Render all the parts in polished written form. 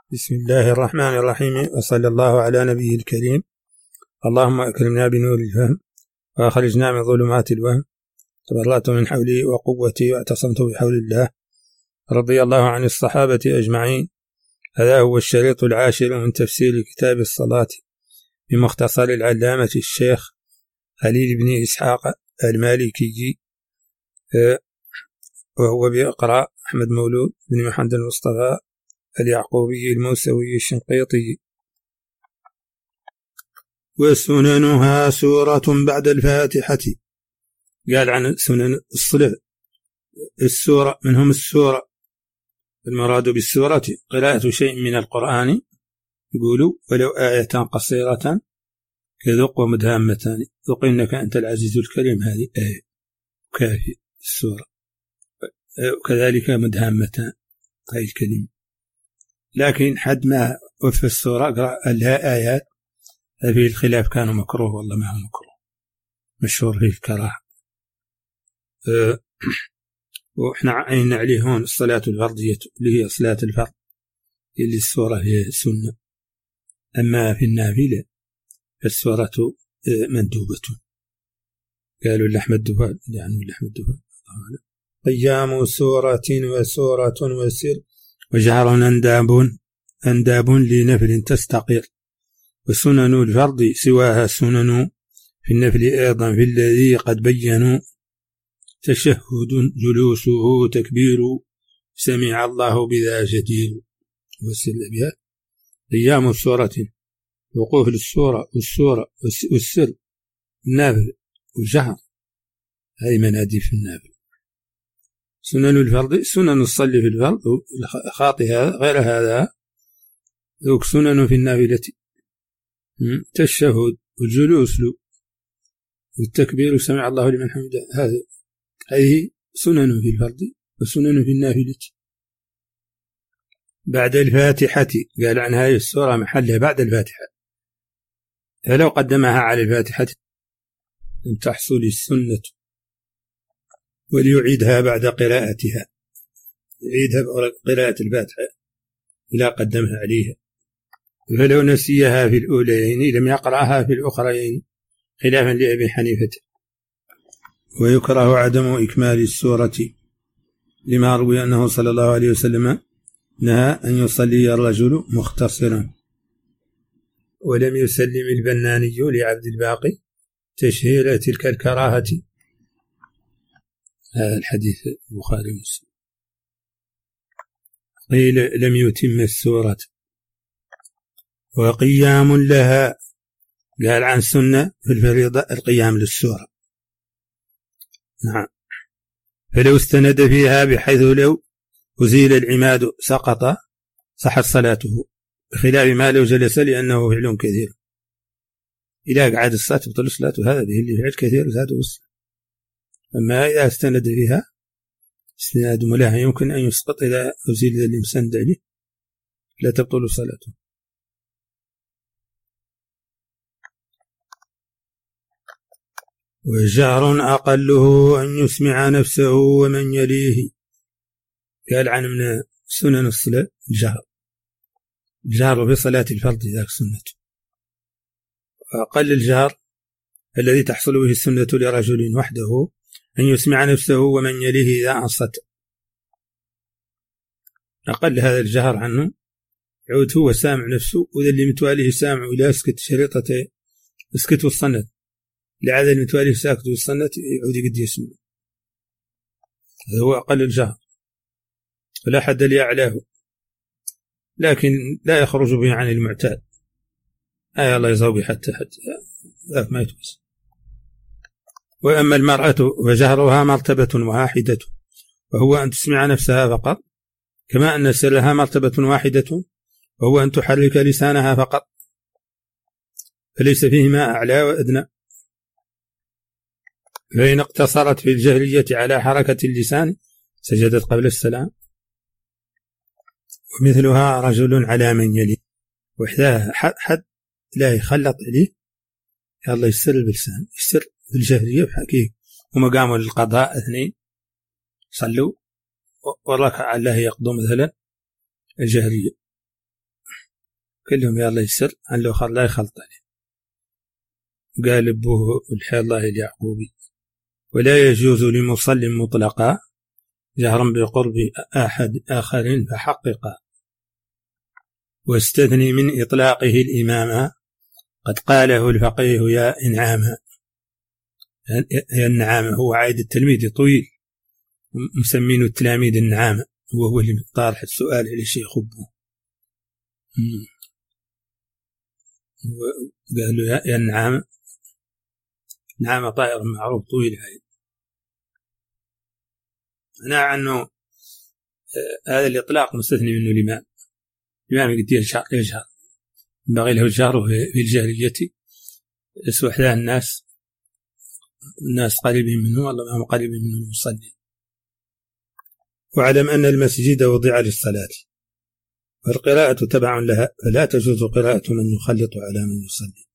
بسم الله الرحمن الرحيم، وصلى الله على نبيه الكريم. اللهم أكرمنا بنور الفهم وأخرجنا من ظلمات الوهم. تبرأت من حولي وقوتي واعتصمت بحول الله. رضي الله عن الصحابة أجمعين. هذا هو الشريط العاشر من تفسير كتاب الصلاة بمختصر العلامة الشيخ خليل بن إسحاق المالكي، وهو بإقراء أحمد مولود بن محمد المصطفى اليعقوبي الموسوي الشنقيطي. وسننها سورة بعد الفاتحة. قال عن سنن الصلاة السورة، منهم السورة المراد بالسورة قراءة شيء من القرآن، يقولوا ولو آية قصيرة كذق ومدهامتان، ذق إنك أنت العزيز الكريم، هذه آية كافية السورة، وكذلك مدهامتان هذه الكلمة. لكن حد ما وفى السورة قرأ لها آيات في الخلاف، كانوا مكروه والله ما هو مكروه، مشهور فيه الكراهة. وإحنا عينا عليه هون الصلاة الفرضية اللي هي صلاة الفرض، اللي السورة هي سنة. أما في النافلة فالسورة مندوبة. قالوا لحم الدفال، يعني لحم الدفال. قيام سورة وسورة وسر وجهر أنداب لنفل تستقر. وسنن الفرض سواها سنن في النفل أيضا، في الذي قد بينوا تشهد جلوسه تكبير، سمع الله بذا جدير. وسر بها قيام سورة، وقوف للسورة والسر النافل والجهر، هذه منادي في النافل. سنن الفرض سنن الصلي في الفرض خاطئ، غير هذا ذوك سنن في النافلة، تشهد والجلوس له والتكبير سمع الله لمن حمده، هذه سنن في الفرض وسنن في النافلة. بعد الفاتحة قال عن هذه السورة محلها بعد الفاتحة، فلو قدمها على الفاتحة لم تحصل السنة، وليعيدها بعد قراءتها، يعيدها قراءة الفاتحة إذا قدمها عليها. فلو نسيها في الأولين لم يقرأها في الأخرين، خلافا لأبي حنيفة. ويكره عدم إكمال السورة لما روي أنه صلى الله عليه وسلم نهى أن يصلي الرجل مختصرا. ولم يسلم البناني لعبد الباقي تشهير تلك الكراهة. هذا الحديث البخاري ومسلم. قيل لم يتم السورة. وقيام لها قال عن سنة في الفريضة القيام للسورة، نعم. فلو استند فيها بحيث لو أزيل العماد سقط صحت صلاته، بخلاف ما لو جلس لأنه فعل كثير. إذا قعد الصلاة تبطل صلاته، هذا به اللي فعل كثير زاده الصلاة. أما إذا استند فيها استناد ملاها يمكن أن يسقط إذا أزيل المسند عليه، لا تبطل صلاته. وجهر أقله أن يسمع نفسه ومن يليه. قال عن من سنن الصلاة الجهر في صلاة الفرض ذاك سنته. أقل الجهر الذي تحصل به السنة لرجل وحده أن يسمع نفسه ومن يليه إذا أنصت. أقل هذا الجهر عنه يعود هو سامع نفسه، وذا اللي متواليه سامع إلى اسكت شريطته اسكت والصنت، لعذا المتواليه ساكت والصنت يعود قد يسمع. هذا هو أقل الجهر، ولا حد لأعلاه، لكن لا يخرج به عن المعتاد. الله يزوي حتى ذاك ما يتوس. وأما المرأة فجهرها مرتبة واحدة، وهو أن تسمع نفسها فقط، كما أن سرها مرتبة واحدة، وهو أن تحرك لسانها فقط، فليس فيهما أعلى وأدنى. فإن اقتصرت في الجهرية على حركة اللسان سجدت قبل السلام. ومثلها رجل على من يلي، وحدها حد لا يخلط عليه، الله يسر باللسان، يسر في الجهرية بحكيه. ومقاموا للقضاء اثنين صلوا والركعة الله يقضوا مثلا الجهرية، كلهم يلا يسر عن الأخر لا يخلط عليه. قال أبوه الحي الله اليعقوبي: ولا يجوز لمصل مطلقا جهرا بقرب أحد آخرين فحققا، واستثني من إطلاقه الإمام قد قاله الفقيه يا إنعاما. يا النعامة هو عايد التلميذ طويل مسمينه التلاميذ النعامة، هو اللي طارح السؤال على شيخ أبوه. قال له يا النعامة، نعامة طائر معروف طويل عايد. أنا عنه هذا الإطلاق مستثني منه الإمام قد يجهر ينبغي له الجهر في الجاهلية يسوح له الناس قريبين منه والله ما هم قريبين منه المصلي. واعلم أن المسجد وضع للصلاة والقراءة تبع لها، فلا تجوز قراءة من يخلط على من يصلي.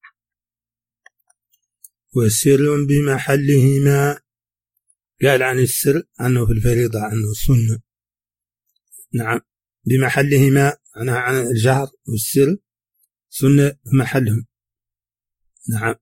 والسر بمحلهما، قال عن السر عنه في الفريضة عنه السنة. نعم بمحلهما أنا عن الجهر والسر سنة محلهم. نعم.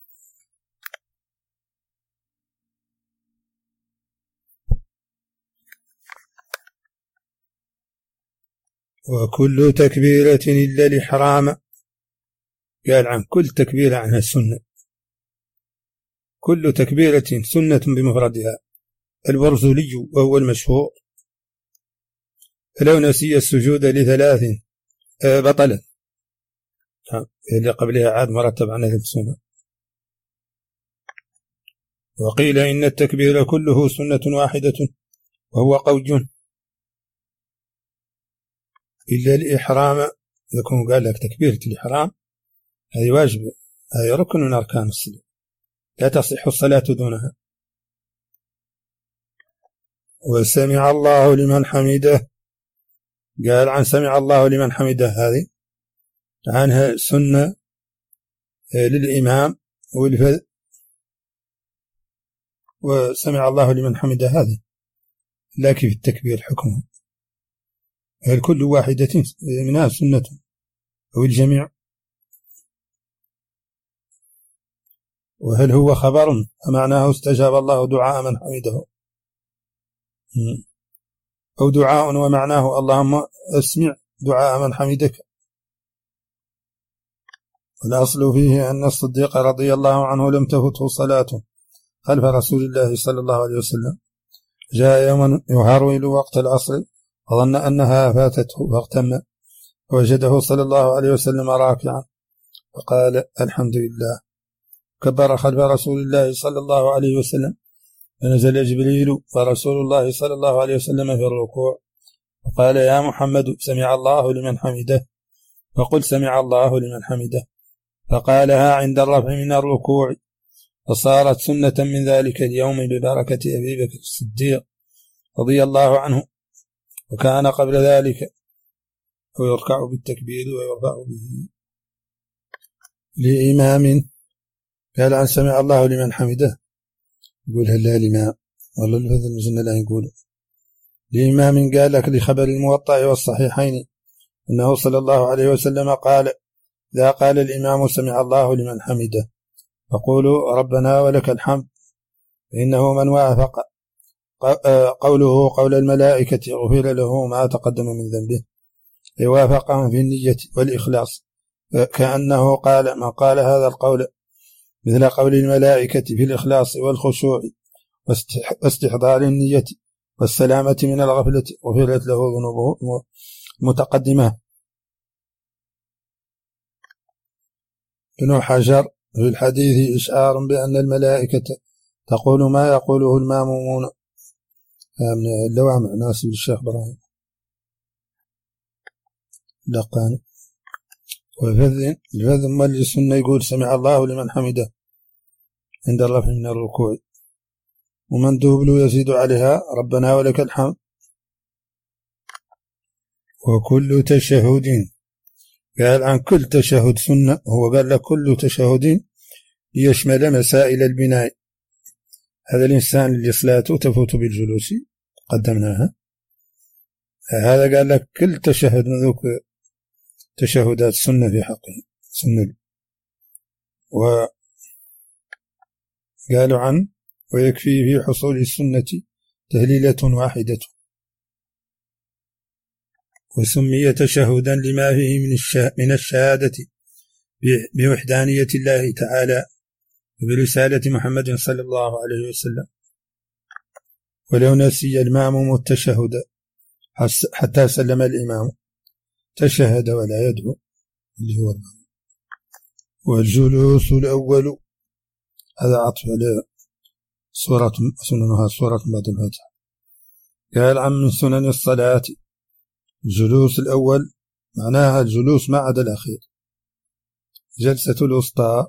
وكل تكبيرة إلا الإحرام، قال عن كل تكبيرة عنها السنة. كل تكبيرة سنة بمفردها. البرزولي وهو المشهور: فلو نسي السجود ل3 بطلت. اللي قبلها عاد مرتب عنها السنة. وقيل إن التكبير كله سنة واحدة وهو قول، إلا الإحرام يكون قال لك تكبيرة الإحرام هذه واجب، هذه ركن من أركان الصلاة لا تصح الصلاة دونها. وسمع الله لمن حمده، قال عن سمع الله لمن حمده هذه عنها سنة للإمام والفذ. وسمع الله لمن حمده هذه لكن في التكبير حكمه، هل كل واحدة منها سنة أو الجميع؟ وهل هو خبر فمعناه استجاب الله دعاء من حمده، أو دعاء ومعناه اللهم اسمع دعاء من حمدك؟ والأصل فيه أن الصديق رضي الله عنه لم تفته صلاة خلف رسول الله صلى الله عليه وسلم، جاء يوما يهرول وقت العصر وظن أنها فاتته فاغتم، ووجده صلى الله عليه وسلم راكعا فقال الحمد لله، كبر خلف رسول الله صلى الله عليه وسلم، فنزل جبريل ورسول الله صلى الله عليه وسلم في الركوع فقال يا محمد سمع الله لمن حمده، فقل سمع الله لمن حمده، فقالها عند الرفع من الركوع، فصارت سنة من ذلك اليوم ببركة أبي بكر الصديق رضي الله عنه، وكان قبل ذلك ويركع بالتكبير ويرفع به. لإمام قال عن سمع الله لمن حمده يقول هلا الإمام والله الفذ المسنة لا يقول لإمام، قال لك لخبر الموطأ والصحيحين أنه صلى الله عليه وسلم قال إذا قال الإمام سمع الله لمن حمده فقولوا ربنا ولك الحمد، فإنه من وافق قوله قول الملائكة غفر له ما تقدم من ذنبه، يوافقهم في النية والإخلاص، كأنه قال من قال هذا القول مثل قول الملائكة في الإخلاص والخشوع واستحضار النية والسلامة من الغفلة غفرت له ذنوبه متقدمة. ابن حجر في الحديث إشعار بأن الملائكة تقول ما يقوله المامومون من اللوامع ناسب الشيخ إبراهيم لقاني. والفذ مولي السنة يقول سمع الله لمن حمده عند الرفع من الركوع، ومندوب له يزيد عليها ربنا ولك الحمد. وكل تشهد قال عن كل تشهد سنة، هو قال لك كل تشهد يشمل مسائل البناء، هذا الإنسان اللي صلاته تفوت بالجلوس قدمناها، هذا قال لك كل تشهد من ذوك تشهدات سنة في حقه سنة. وقالوا عن ويكفي في حصول السنة تهليلة واحدة، وسمي تشهدا لما فيه من الشهادة بوحدانية الله تعالى وبرسالة محمد صلى الله عليه وسلم. ولو نسي المأموم التشهد حتى سلم الإمام تشهد ولا يدعو اللي هو المأموم. والجلوس الأول هذا عطف على سننها سورة بعد الفاتحة. قال عن من سنن الصلاة الجلوس الأول معناها الجلوس ما عدا الأخير، جلسة الوسطى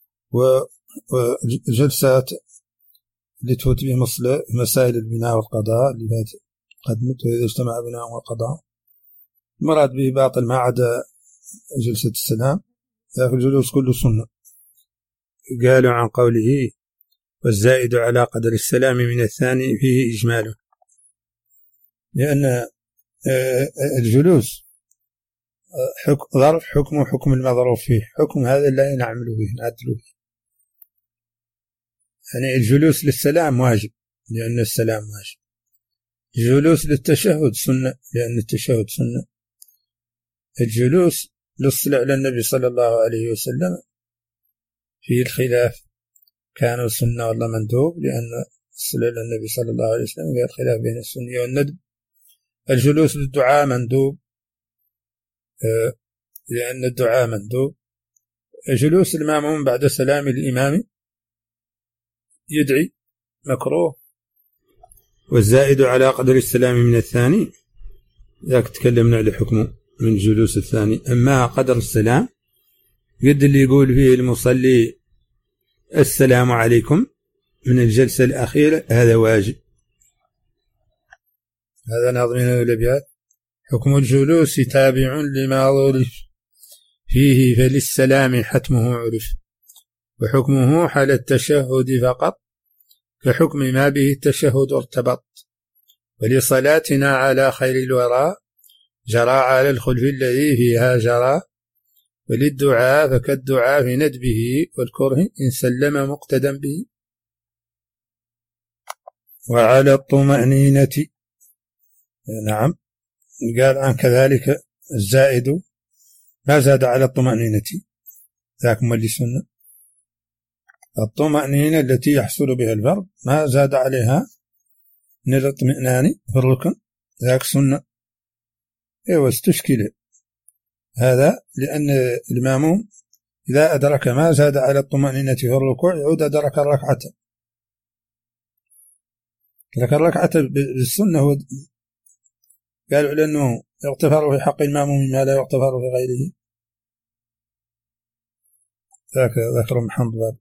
وجلسات اللي تفوت به مسائل البناء والقضاء اللي فات قدمت، وإذا اجتمع بناء وقضاء المراد به باطل ما عدا جلسة السلام، لكن الجلوس كله سنة. قالوا عن قوله والزائد على قدر السلام من الثاني فيه إجماله، لأن الجلوس ظرف حكم المضروب فيه، حكم هذا لا نعمل به نعدل به. يعني الجلوس للسلام واجب لأن السلام واجب، الجلوس للتشهد سنة لأن التشهد سنة، الجلوس للصلاة على النبي صلى الله عليه وسلم فيه الخلاف، كانوا سنة ولا مندوب، لأن الصلاة على النبي صلى الله عليه وسلم فيه الخلاف بين السنة والندب. الجلوس للدعاء مندوب لأن الدعاء مندوب. جلوس المأموم بعد سلام الإمام يدعي مكروه. والزائد على قدر السلام من الثاني ذاك تكلمنا على حكمه من جلوس الثاني. أما قدر السلام قد اللي يقول فيه المصلي السلام عليكم من الجلسة الأخيرة هذا واجب. هذا ناظمين الأبيات. حكم الجلوس تابع لما عرف فيه فللسلام حتمه عرف، وحكمه حال التشهد فقط كحكم ما به التشهد ارتبط، ولصلاتنا على خير الورى جرى على الخلف الذي فيها جرى، وللدعاء فكالدعاء في ندبه والكره إن سلم مقتدا به. وعلى الطمأنينة نعم قال عن كذلك الزائد ما زاد على الطمأنينة ذاك ملي سنة. الطمأنينة التي يحصل بها الفرد ما زاد عليها من الاطمئنان في الركن ذاك سنة. واستشكل هذا لأن المأموم إذا أدرك ما زاد على الطمأنينة في الركوع يعود أدرك الركعة، ذكر الركعة بالسنة. هو قالوا لأنه يغتفر في حق المأموم ما لا يغتفر في غيره، ذكر محمد باب.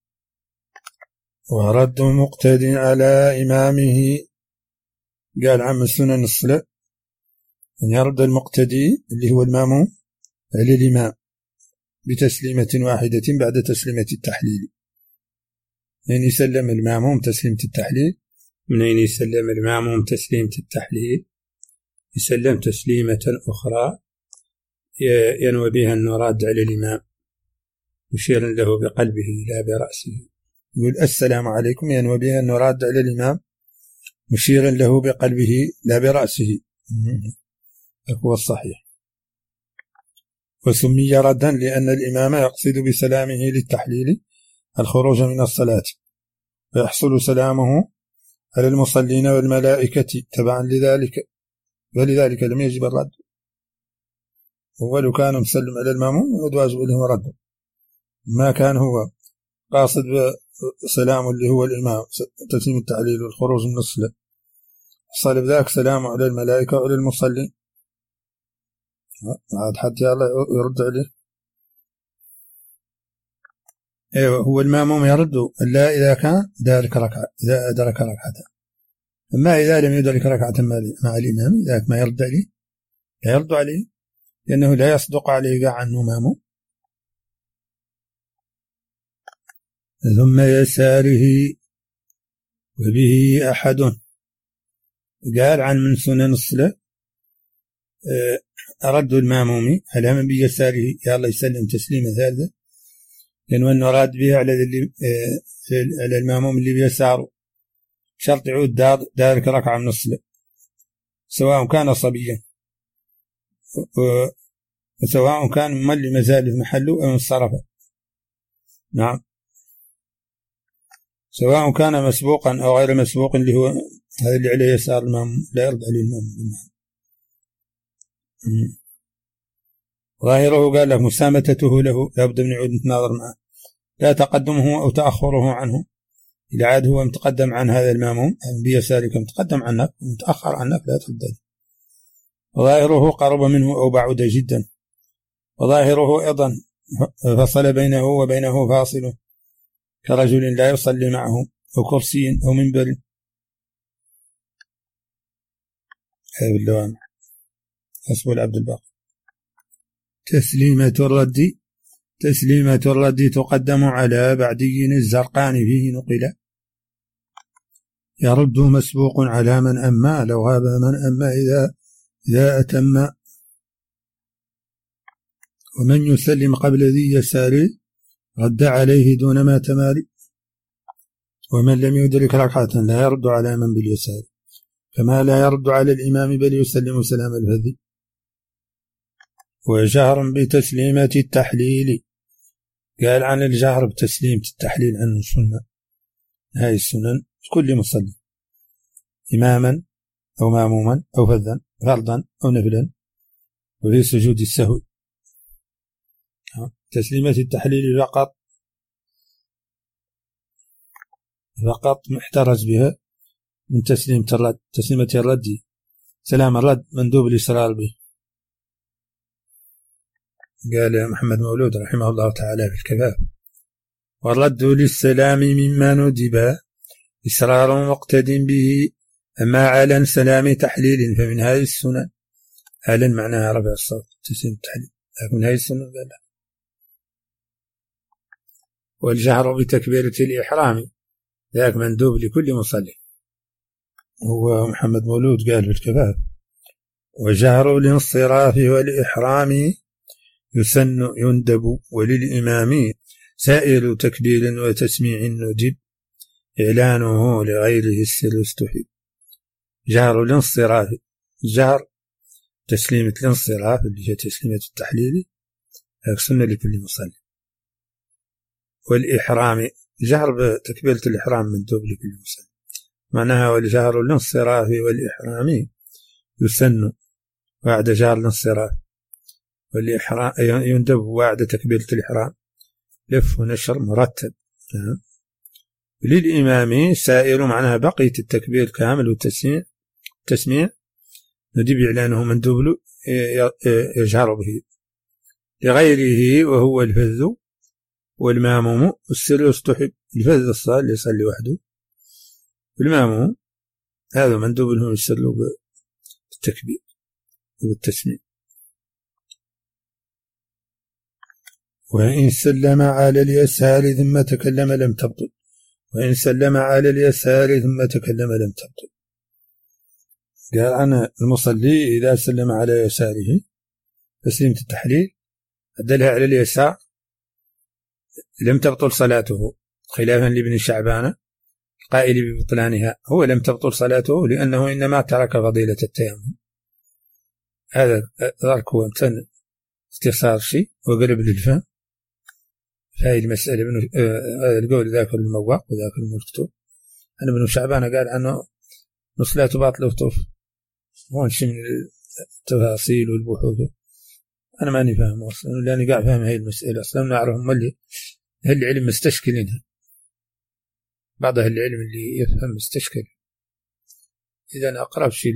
ورد مقتد على إمامه قال عم السنن الصلاة أن يرد المقتدي اللي هو المأموم على الإمام بتسليمة واحدة بعد تسليمة التحليل. من يسلم المأموم تسليمة التحليل، من أين يسلم المأموم تسليمة التحليل يسلم تسليمة أخرى ينوي بها أنه راد على الإمام مشيرا له بقلبه لا برأسه. يقول السلام عليكم ينوي بها أنه راد على الإمام مشيرا له بقلبه لا برأسه، هو الصحيح. وسمي ردا لأن الإمام يقصد بسلامه للتحليل الخروج من الصلاة، ويحصل سلامه على المصلين والملائكة تبعا لذلك، ولذلك لم يجب الرد. ولو كان مسلم على المأموم واجب له رد، ما كان هو قاصد بسلام اللي هو الإمام تسليم التحليل والخروج من الصلاة، حصل بذلك سلام على الملائكة وعلى المصلين. عاد حتى الله يرد عليه. هو المأموم يرد إلا إذا كان ذلك ركعة، إذا أدرك ركعة. أما إذا لم يدرك ركعة مع الإمام ذاك ما يرد عليه، لا يرد عليه لأنه لا يصدق عليه قاع أنه مأموم. ثم يساره وبه أحد قال عن من سنن الصلاة رد الماموم على من بيساره يلا يسلم تسليمة ثالثة، لأنه أراد بها على الماموم اللي بيساره شرط يعود ذلك ركعة من الصلاة سواء كان صبيا وسواء كان مملي مازال في محله أو انصرف. نعم، سواء كان مسبوقا أو غير مسبوق، اللي هو هذا اللي عليه يسار الماموم لا يرد عليه الماموم. ظاهره قال لك مسامتته له لابد من يعود نتناظر معه، لا تقدمه أو تأخره عنه، إذا عاد هو متقدم عن هذا الماموم بيسارك متقدم عنك ومتأخر عنك لا ترد. وظاهره قرب منه أو بعد جدا، وظاهره أيضا فصل بينه وبينه فاصل كرجل لا يصلي معه أو كرسي أو منبر. هذا اللوان حسب العبد الباقي. تسليمة الرد تقدم على بعدي الزرقان فيه نقل، يرد مسبوق على من أما لو غاب من أما إذا أتم، ومن يسلم قبل ذي يسار رد عليه دون ما تماري، ومن لم يدرك ركعة لا يرد على من باليسار كما لا يرد على الإمام بل يسلم سلام الفذ. وجهر بتسليمة التحليل، قال عن الجهر بتسليمة التحليل عن السنة، هاي السنن كل مصلي إماما أو ماموما أو فذا فرضا أو نفلا وفي سجود السهو. تسليمة التحليل فقط محترز بها من تسليمة الرد. تسليمة الرد سلام الرد مندوب الإصرار به. قال محمد مولود رحمه الله تعالى في الكفاف: والرد للسلام مما ندب إصرار مقتد به، أما على سلام تحليل فمن هذه السنن. أعلن معناها رفع الصوت تسليم التحليل، لكن هذه السنن قال لا. والجهر بتكبيرة الإحرام ذاك مندوب لكل مصلي، هو محمد مولود قال في الكفاف: وجهر الانصراف والإحرام يسن يندب، وللإمام سائر تكبير وتسميع ندب، إعلانه لغيره السر استحب. جهر الانصراف، جهر تسليمة الانصراف اللي هي تسليمة التحليل سنة لكل مصلي. والإحرام جهر بتكبيرة الإحرام مندوب لكل مصلي، معناها والجهر الانصراف والإحرام يسن بعد جهر الانصراف والإحرام يندب بعد تكبيرة الإحرام لف ونشر مرتب. للإمام سائر معناها بقية التكبير كامل والتسميع ندب إعلانه مندوب له يجهر به. لغيره وهو الفذ والماموم السر يستحب. الفذ الصلاة اللي يصلي وحده، والماموم هذا مندوب لهم يسلوا بالتكبير والتسميع. وإن سلم على اليسار ثم تكلم لم تبطل. وإن سلم على اليسار ثم تكلم لم تبطل. قال أنا المصلي إذا سلم على يساره تسليمة التحليل أدلها على اليسار لم تبطل صلاته، خلافا لابن شعبان قائل ببطلانها. هو لم تبطل صلاته لأنه إنما ترك فضيلة التيمم. هذا ذلك هو امتن اختصار شيء وقلب للفهم. هذه المسألة هذا القول ذاك المواق وذاك المكتوب. أنا ابن شعبان قال عنه صلاته باطلة وطوف، هون شيء من التفاصيل والبحوث أنا ماني فاهم أصلا، لأني قاعد فاهم هاي المسألة أصلا. نعرفهم اللي هل العلم مستشكلينها، بعض أهل العلم اللي يفهم مستشكل. إذا أقرب شيء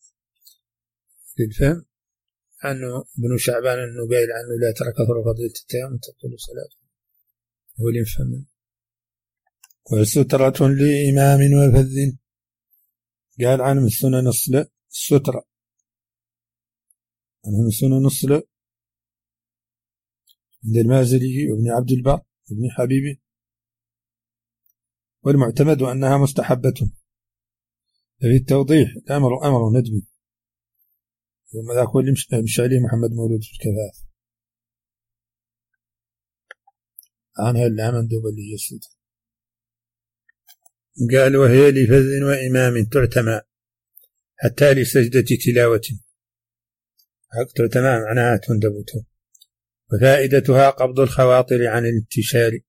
للفهم عنه ابن شعبان أنه قايل عنه لا ترك فضيلة التيمم تبطل صلاته، هو اللي يفهم. وسترة لإمام وفذ قال عنه من سنن الصلاة السترة، عنه من سنن الصلاة عند المازري وابن عبد البر وابن حبيبي. والمعتمد أنها مستحبة. في التوضيح الأمر أمر ندبي، وذاك هو اللي مش عليه محمد مولود في الكفاف. أنا هلا مندوب اللي يسد. قال وهي لفذ وإمام تعتمى حتى لسجدة تلاوة. تعتمى معناها تندبته. وفائدتها قبض الخواطر عن الانتشار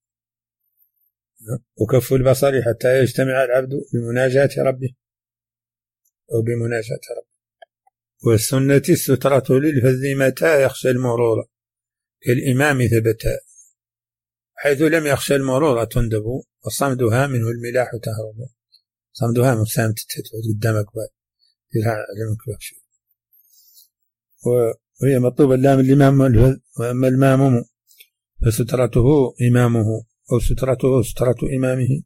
وكف البصر حتى يجتمع العبد بمناجاة ربه أو بمناجاة ربه. والسنة السترة للفذ متى يخشى المرور كالإمام ثبتا، حيث لم يخشى المرور تندب وصمدها منه الملاح تهرب. صمدها مسامة تتفت قدامك بعد تلها علمك بخشو. وهي مطلوب اللام الإمام الفذ. وأما الماموم فسترته إمامه أو سترته سترة إمامه.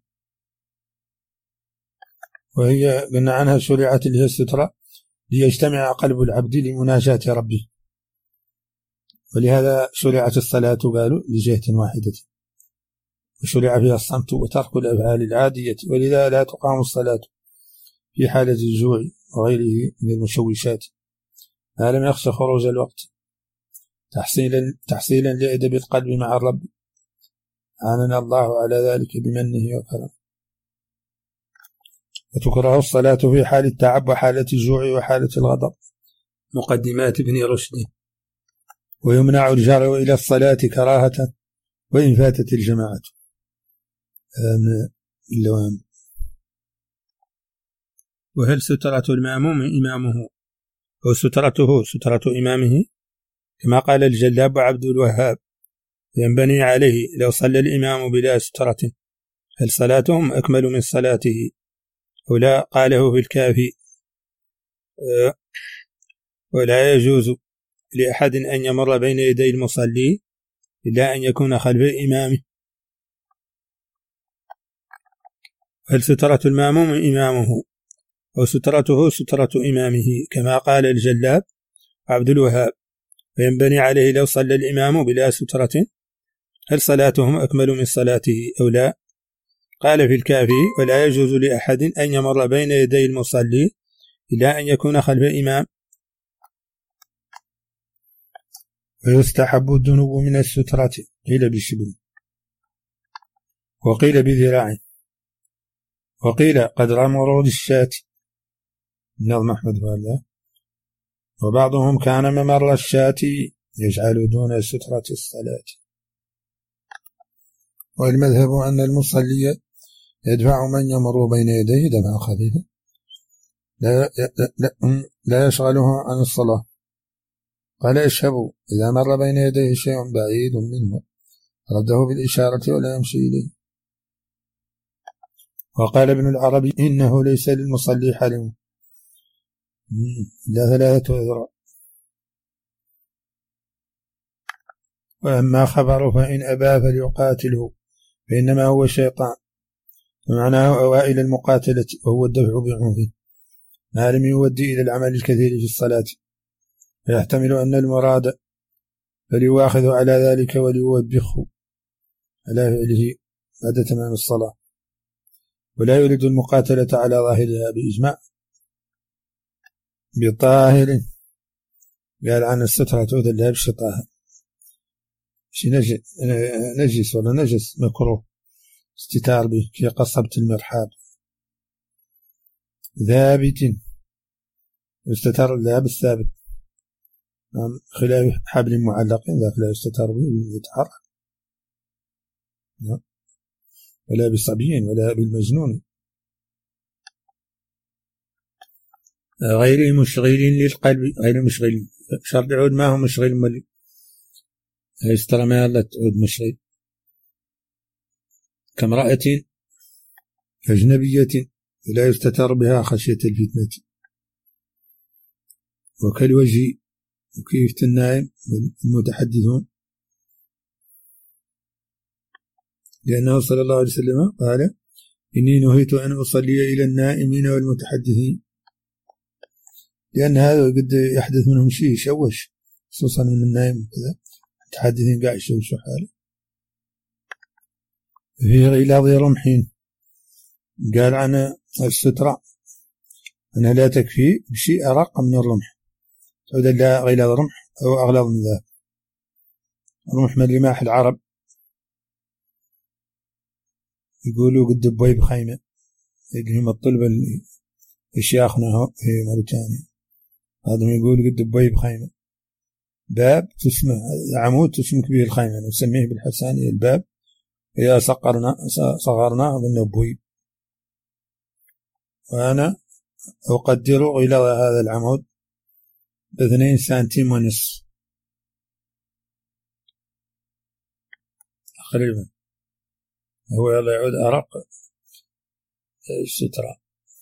وهي قلنا عنها شرعت اللي هي السترة ليجتمع قلب العبد لمناجاة ربه، ولهذا شرعت الصلاة قالوا لجهة واحدة، وشرع فيها الصمت وترك الأفعال العادية، ولذا لا تقام الصلاة في حالة الجوع وغيره من المشوشات ما لم يخشى خروج الوقت تحصيلا لأدب القلب مع الرب، أعاننا الله على ذلك بمنه وكرمه. وتكره الصلاة في حال التعب وحالة الجوع وحالة الغضب. مقدمات ابن رشد. ويمنع الجر إلى الصلاة كراهة وإن فاتت الجماعة. اللوام. وهل سترة المأموم إمامه أو سترته سترة إمامه؟ كما قال الجلاب عبد الوهاب ينبني عليه لو صلى الإمام بلا سترة هل صلاتهم أكمل من صلاته أو لا؟ قاله في الكافي ولا يجوز لأحد أن يمر بين يدي المصلي إلا أن يكون خلف إمامه. هل سترة المأموم إمامه أو سترته سترة إمامه؟ كما قال الجلاب عبد الوهاب وينبني عليه لو صلى الإمام بلا سترة هل صلاتهم أكمل من صلاته أو لا؟ قال في الكافي ولا يجوز لأحد أن يمر بين يدي المصلي إلا أن يكون خلف إمام. ويستحب الذنوب من السترة قيل بالشبل وقيل بذراع وقيل قدر مرور الشاة نظم أحمد والله. وبعضهم كان ممر الشاة يجعل دون سترة الصلاة. والمذهب أن المصلي يدفع من يمر بين يديه دفعا خفيفا لا يشغله عن الصلاة. قال اشهب إذا مر بين يديه شيء بعيد منه رده بالإشارة ولا يمشي إليه. وقال ابن العربي إنه ليس للمصلي حلم إلا 3 أذرع. وأما خبره فإن أبى فليقاتله فإنما هو الشيطان، ومعناه أوائل المقاتلة وهو الدفع بعنفه ما لم يودي إلى العمل الكثير في الصلاة، فيحتمل أن المراد فليواخذ على ذلك وليوبخه على فعله بعد تمام الصلاة، ولا يريد المقاتلة على ظاهرها بإجماع. بطاهر قال عن السترة تؤذلها بشطاها نجس ولا نجس مكروه استتار به كي قصبة المرحاب. ذابت يستتر الذهب الثابت خلاف حبل معلق ذاك لا يستتر به يتحرك ولا بالصبي ولا بالمجنون. غير مشغل للقلب غير مشغل شرط يعود ما هو مشغل ملي يستر ما لا تعود مشغل كامرأة أجنبية لا يستتر بها خشية الفتنة، وكالوجه وكيف النائم والمتحدثون، لأنه صلى الله عليه وسلم قال إني نهيت أن أصلي إلى النائمين والمتحدثين، لأن هذا قد يحدث منهم شيء يشوش خصوصا من النائم كذا المتحدثين قاعد يشوشوا حاله. في غلاظ رمحين قال عن السترة أنها لا تكفي بشيء أرق من الرمح عودا لا غلظ رمح أو أغلظ من ذاك. رمح من رماح العرب، يقولوا قد دبي بخيمة، اللي هم الطلبة اللي شياخنا في موريتانيا، هذا يقول قد دبي بخيمة. باب تسمى عمود تسمك به الخيمة، نسميه بالحسانية الباب، إذا صغرناه قلنا بويب. وأنا أقدر غلظ هذا العمود ب2 سنتيم ونصف تقريبا، هو يلا يعود أرق السترة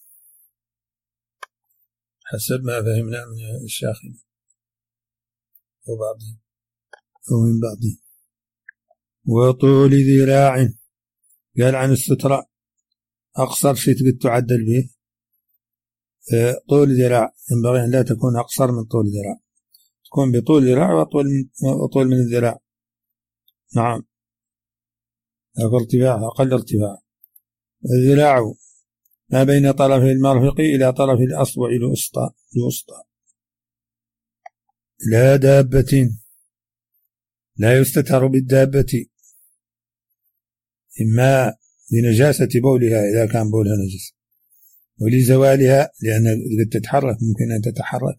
حسب ما فهمنا من الشيخين وبعضهم ومن بعضهم. وطول ذراع، قال عن السترة أقصر شيء تقدر تعدل به طول ذراع، ينبغي أن لا تكون أقصر من طول ذراع، تكون بطول ذراع وطول من الذراع. نعم، أقل ارتفاع. الذراع ما بين طرفي المرفق إلى طرف الأصبع الوسطى. لا دابة، لا يستتر بالدابة، إما لنجاسة بولها إذا كان بولها نجس، ولزوالها لأن قد تتحرك، ممكن أن تتحرك.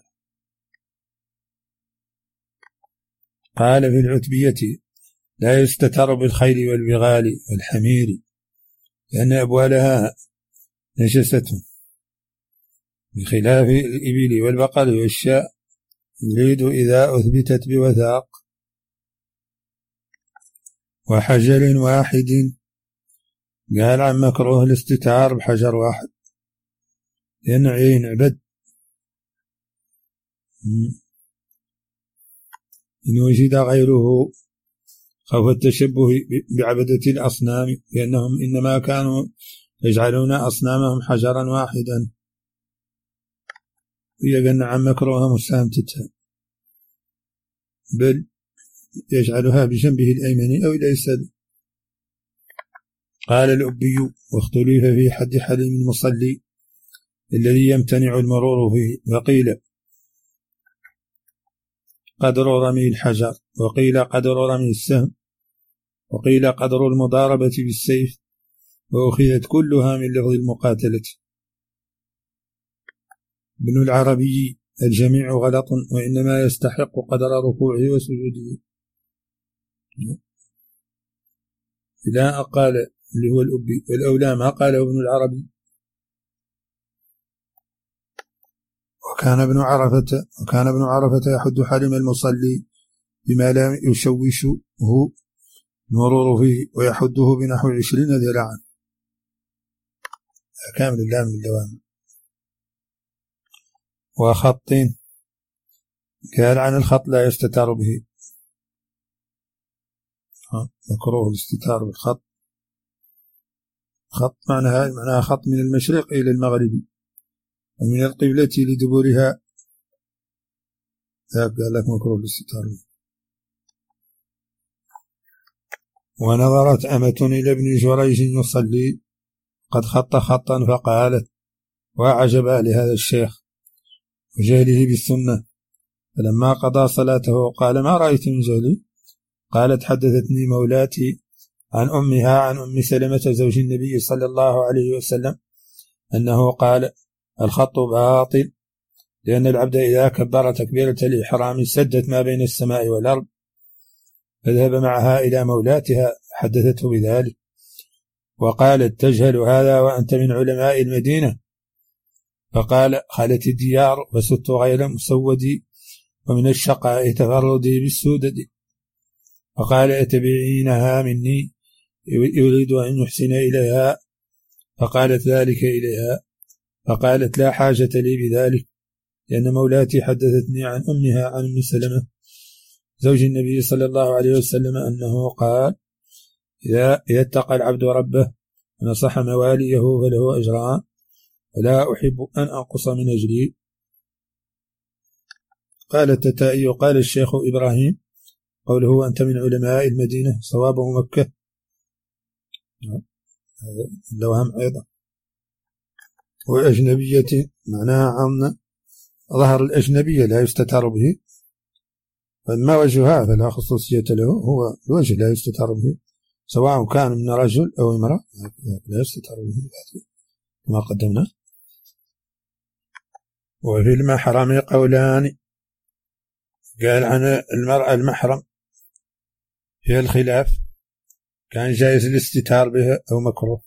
قال في العتبية لا يستتر بالخيل والبغال والحمير لأن أبوالها نجسة، بخلاف الإبل والبقر والشاء يريد إذا أثبتت بوثاق. وحجر واحد، قال عن مكروه الاستتار بحجر واحد لأن عين عبد، إن وجد غيره خوف التشبه بعبدة الأصنام، لأنهم إنما كانوا يجعلون أصنامهم حجرا واحدا. ويقلنا عن مكروه مسامتتها، بل يجعلها بجنبه الأيمن أو الأيسر. قال الأبي واختلف في حد حليم المصلي الذي يمتنع المرور فيه، وقيل قدر رمي الحجر، وقيل قدر رمي السهم، وقيل قدر المضاربة بالسيف، وأخذت كلها من لفظ المقاتلة. ابن العربي الجميع غلط، وإنما يستحق قدر ركوعه وسجوده. لا قال اللي هو الأبي، والأولى ما قاله ابن العربي. وكان ابن عرفة يحد حرم المصلي بما لا يشوشه المرور فيه، ويحده بنحو 20 ذراعا كامل الله من الدوام. وخط، قال عن الخط لا يستتار به، مكروه الاستتار بالخط. خط معناها خط من المشرق إلى المغرب ومن القبلة لدبرها، قال لك مكروه الاستتار به. ونظرت أمة إلى ابن جريج يصلي قد خط خطا فقالت وعجبا لهذا الشيخ وجهله بالسنة، فلما قضى صلاته قال ما رأيت من جهلي؟ قالت حدثتني مولاتي عن أمها عن أم سلمة زوج النبي صلى الله عليه وسلم أنه قال الخط باطل، لأن العبد إذا كبر تكبيرة الإحرام سدت ما بين السماء والأرض. فذهب معها إلى مولاتها حدثته بذلك، وقالت تجهل هذا وأنت من علماء المدينة؟ فقال خالت الديار وست غير مسودي، ومن الشقاء تفردي بالسودد. فقال اتبعينها مني يريد أن يحسن إليها، فقالت ذلك إليها، فقالت لا حاجة لي بذلك، لأن مولاتي حدثتني عن أمها عن أم سلمة زوج النبي صلى الله عليه وسلم أنه قال إذا اتقى العبد ربه ونصح مواليه فله أجران، ولا أحب أن أنقص من أجري. قال التتائي قال الشيخ إبراهيم قوله أنت من علماء المدينة صوابه مكة، هذا الأوهام أيضا. وأجنبية معناها عن ظهر الأجنبية لا يستتر به، فما وجهها فلا خصوصية له، هو الوجه لا يستتر به سواء كان من رجل أو امرأة لا يستتر به كما قدمنا. وفي المحرم قولان، قال عن المرأة المحرم هي الخلاف، كان جائز الاستتار بها أو مكروه.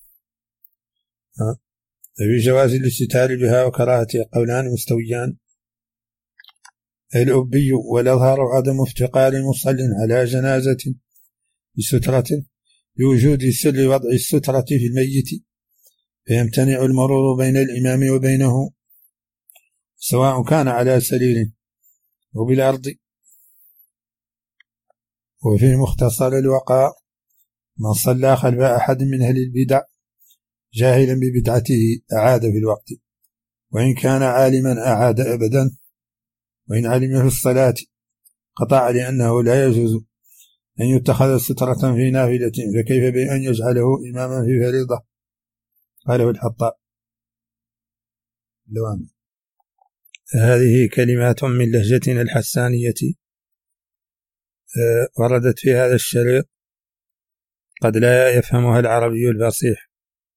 في جواز الاستتار بها وكراهته قولان مستويان. الأبي والأظهر عدم افتقار مصل على جنازة بسترة بوجود سر وضع السترة في الميت، فيمتنع المرور بين الإمام وبينه سواء كان على سرير أو بالأرض. وفي مختصر الوقاء من صلى خلف أحد من أهل البدع جاهلا ببدعته أعاد في الوقت، وإن كان عالما أعاد أبدا، وإن علم في الصلاة قطع، لأنه لا يجوز أن يتخذ سترة في نافلة، فكيف بأن يجعله إماما في فريضة؟ قاله الحطاء. هذه كلمات من لهجتنا الحسانية وردت في هذا الشريط، قد لا يفهمها العربي الفصيح.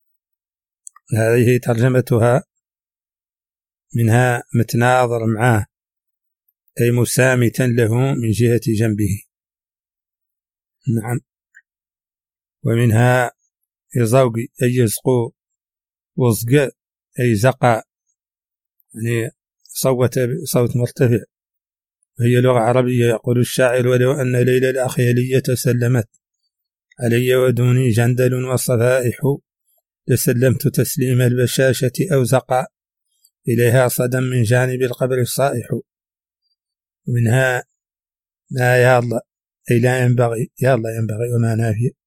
هذه ترجمتها، منها متناظر معه أي مسامتا له من جهة جنبه. نعم. ومنها يزوق أي يزقو، وزق أي زقع، يعني صوت مرتفع. هي لغة عربية. يقول الشاعر: ولو أن ليلى الأخيلية سلمت علي ودوني جندل وصفائح، لسلمت تسليم البشاشة أو زقع إليها صدى من جانب القبر الصائح. منها ما يا الله أي لا ينبغي، يا الله ينبغي وما نافية،